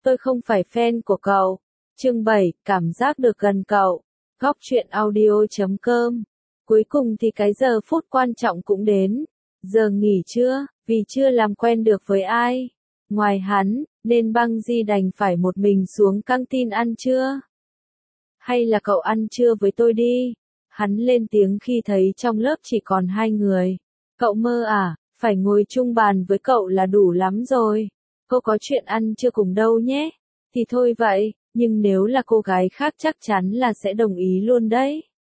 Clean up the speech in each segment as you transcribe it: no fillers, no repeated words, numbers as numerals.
Tôi không phải fan của cậu. Chương 7, cảm giác được gần cậu. Góc truyện audio.com. Cuối cùng thì cái giờ phút quan trọng cũng đến. Giờ nghỉ trưa, vì chưa làm quen được với ai. Ngoài hắn, nên Băng Di đành phải một mình xuống căng tin ăn trưa. Hay là cậu ăn trưa với tôi đi? Hắn lên tiếng khi thấy trong lớp chỉ còn 2 người. Cậu mơ à, phải ngồi chung bàn với cậu là đủ lắm rồi. Cô có chuyện ăn chưa cùng đâu nhé. Thì thôi vậy, nhưng nếu là cô gái khác chắc chắn là sẽ đồng ý luôn đấy.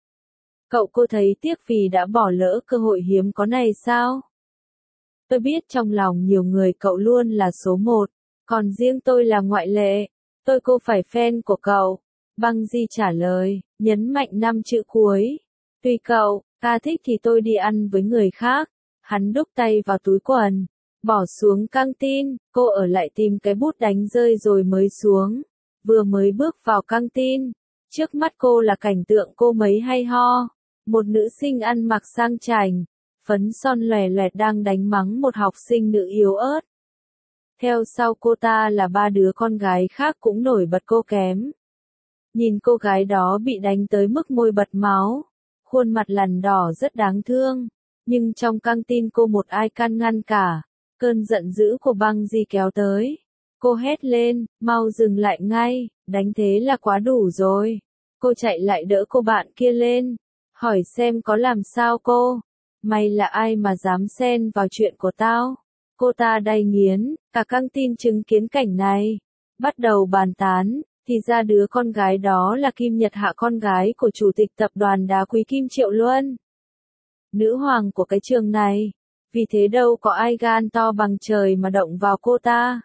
Cô thấy tiếc vì đã bỏ lỡ cơ hội hiếm có này sao? Tôi biết trong lòng nhiều người cậu luôn là số 1, còn riêng tôi là ngoại lệ. Cô phải fan của cậu. Băng Di trả lời, nhấn mạnh 5 chữ cuối. Tùy cậu, ta thích thì tôi đi ăn với người khác. Hắn đút tay vào túi quần, bỏ xuống căng tin, cô ở lại tìm cái bút đánh rơi rồi mới xuống. Vừa mới bước vào căng tin, trước mắt cô là cảnh tượng cô mấy hay ho. Một nữ sinh ăn mặc sang chảnh, phấn son lòe loẹt đang đánh mắng một học sinh nữ yếu ớt. Theo sau cô ta là 3 đứa con gái khác cũng nổi bật cô kém. Nhìn cô gái đó bị đánh tới mức môi bật máu, khuôn mặt lằn đỏ rất đáng thương, nhưng trong căng tin cô một ai can ngăn cả. Cơn giận dữ của Băng Di kéo tới. Cô hét lên, mau dừng lại ngay, đánh thế là quá đủ rồi. Cô chạy lại đỡ cô bạn kia lên, hỏi xem có làm sao cô. Mày là ai mà dám xen vào chuyện của tao? Cô ta đay nghiến, cả căng tin chứng kiến cảnh này. Bắt đầu bàn tán, thì ra đứa con gái đó là Kim Nhật Hạ, con gái của chủ tịch tập đoàn đá quý Kim Triệu Luân. Nữ hoàng của cái trường này. Vì thế đâu có ai gan to bằng trời mà động vào cô ta.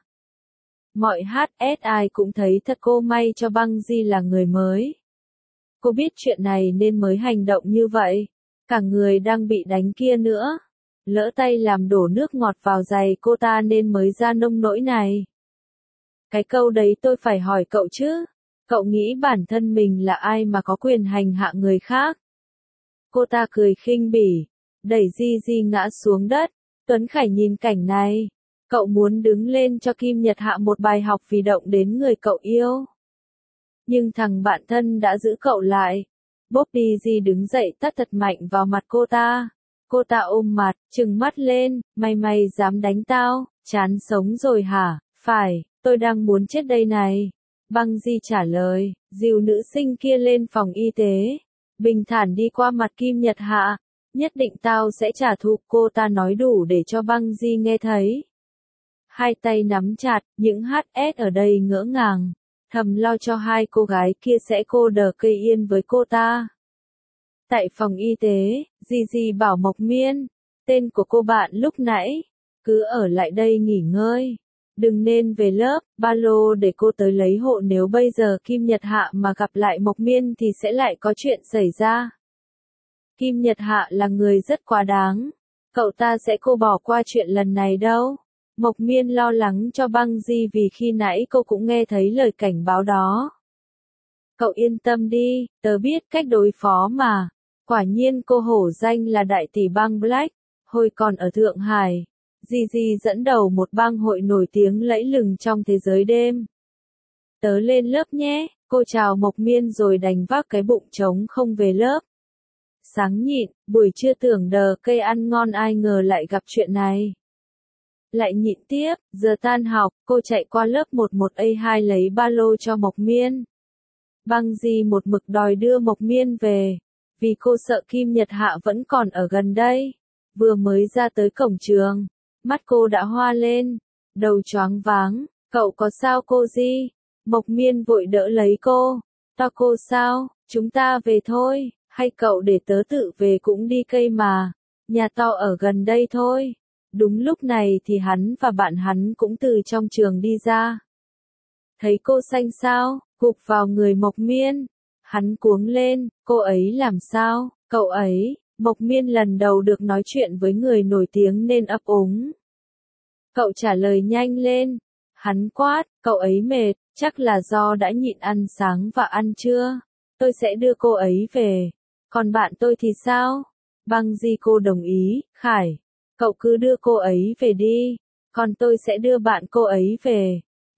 Mọi ai cũng thấy thật cô may cho Băng Di là người mới. Cô biết chuyện này nên mới hành động như vậy. Cả người đang bị đánh kia nữa. Lỡ tay làm đổ nước ngọt vào giày cô ta nên mới ra nông nỗi này. Cái câu đấy tôi phải hỏi cậu chứ. Cậu nghĩ bản thân mình là ai mà có quyền hành hạ người khác? Cô ta cười khinh bỉ, đẩy Di ngã xuống đất. Tuấn Khải nhìn cảnh này. Cậu muốn đứng lên cho Kim Nhật Hạ một bài học vì động đến người cậu yêu. Nhưng thằng bạn thân đã giữ cậu lại. Bobby Di đứng dậy tát thật mạnh vào mặt cô ta. Cô ta ôm mặt, trừng mắt lên, mày dám đánh tao, chán sống rồi hả? Phải, tôi đang muốn chết đây này. Băng Di trả lời, dìu nữ sinh kia lên phòng y tế. Bình thản đi qua mặt Kim Nhật Hạ. Nhất định tao sẽ trả thù, cô ta nói đủ để cho Băng Di nghe thấy. Hai tay nắm chặt, những ở đây ngỡ ngàng, thầm lo cho hai cô gái kia sẽ cô đờ cây yên với cô ta. Tại phòng y tế, Di bảo Mộc Miên, tên của cô bạn lúc nãy, cứ ở lại đây nghỉ ngơi. Đừng nên về lớp, ba lô để cô tới lấy hộ, nếu bây giờ Kim Nhật Hạ mà gặp lại Mộc Miên thì sẽ lại có chuyện xảy ra. Kim Nhật Hạ là người rất quá đáng. Cậu ta sẽ cô bỏ qua chuyện lần này đâu. Mộc Miên lo lắng cho Băng Di vì khi nãy cô cũng nghe thấy lời cảnh báo đó. Cậu yên tâm đi, tớ biết cách đối phó mà. Quả nhiên cô hổ danh là đại tỷ bang Black. Hồi còn ở Thượng Hải, Di dẫn đầu một bang hội nổi tiếng lẫy lừng trong thế giới đêm. Tớ lên lớp nhé, cô chào Mộc Miên rồi đành vác cái bụng trống không về lớp. Sáng nhịn, buổi trưa tưởng đờ cây ăn ngon, ai ngờ lại gặp chuyện này. Lại nhịn tiếp, giờ tan học, cô chạy qua lớp 11A2 lấy ba lô cho Mộc Miên. Băng Di một mực đòi đưa Mộc Miên về, vì cô sợ Kim Nhật Hạ vẫn còn ở gần đây. Vừa mới ra tới cổng trường, mắt cô đã hoa lên, đầu choáng váng. Cậu có sao cô Di? Mộc Miên vội đỡ lấy cô. Tao cô sao, chúng ta về thôi, hay cậu để tớ tự về cũng đi cây mà, nhà tao ở gần đây thôi. Đúng lúc này thì hắn và bạn hắn cũng từ trong trường đi ra. Thấy cô xanh xao, gục vào người Mộc Miên. Hắn cuống lên, cô ấy làm sao, cậu ấy? Mộc Miên lần đầu được nói chuyện với người nổi tiếng nên ấp úng. Cậu trả lời nhanh lên. Hắn quát, cậu ấy mệt, chắc là do đã nhịn ăn sáng và ăn trưa. Tôi sẽ đưa cô ấy về. Còn bạn tôi thì sao? Băng Di cô đồng ý, Khải. Cậu cứ đưa cô ấy về đi. Còn tôi sẽ đưa bạn cô ấy về.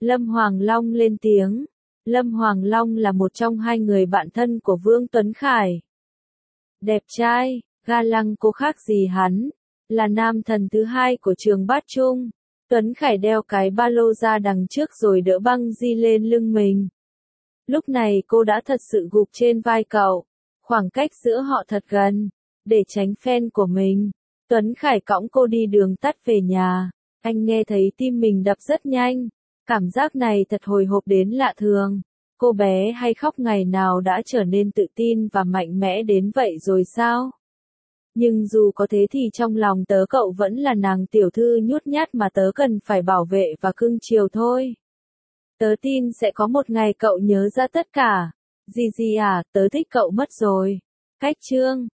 Lâm Hoàng Long lên tiếng. Lâm Hoàng Long là một trong hai người bạn thân của Vương Tuấn Khải. Đẹp trai, ga lăng cô khác gì hắn, là nam thần thứ hai của trường Bát Trung. Tuấn Khải đeo cái ba lô ra đằng trước rồi đỡ băng di lên lưng mình. Lúc này cô đã thật sự gục trên vai cậu, khoảng cách giữa họ thật gần. Để tránh fan của mình, Tuấn Khải cõng cô đi đường tắt về nhà. Anh nghe thấy tim mình đập rất nhanh. Cảm giác này thật hồi hộp đến lạ thường. Cô bé hay khóc ngày nào đã trở nên tự tin và mạnh mẽ đến vậy rồi sao? Nhưng dù có thế thì trong lòng tớ cậu vẫn là nàng tiểu thư nhút nhát mà tớ cần phải bảo vệ và cưng chiều thôi. Tớ tin sẽ có một ngày cậu nhớ ra tất cả. Gì à, tớ thích cậu mất rồi. Cách chương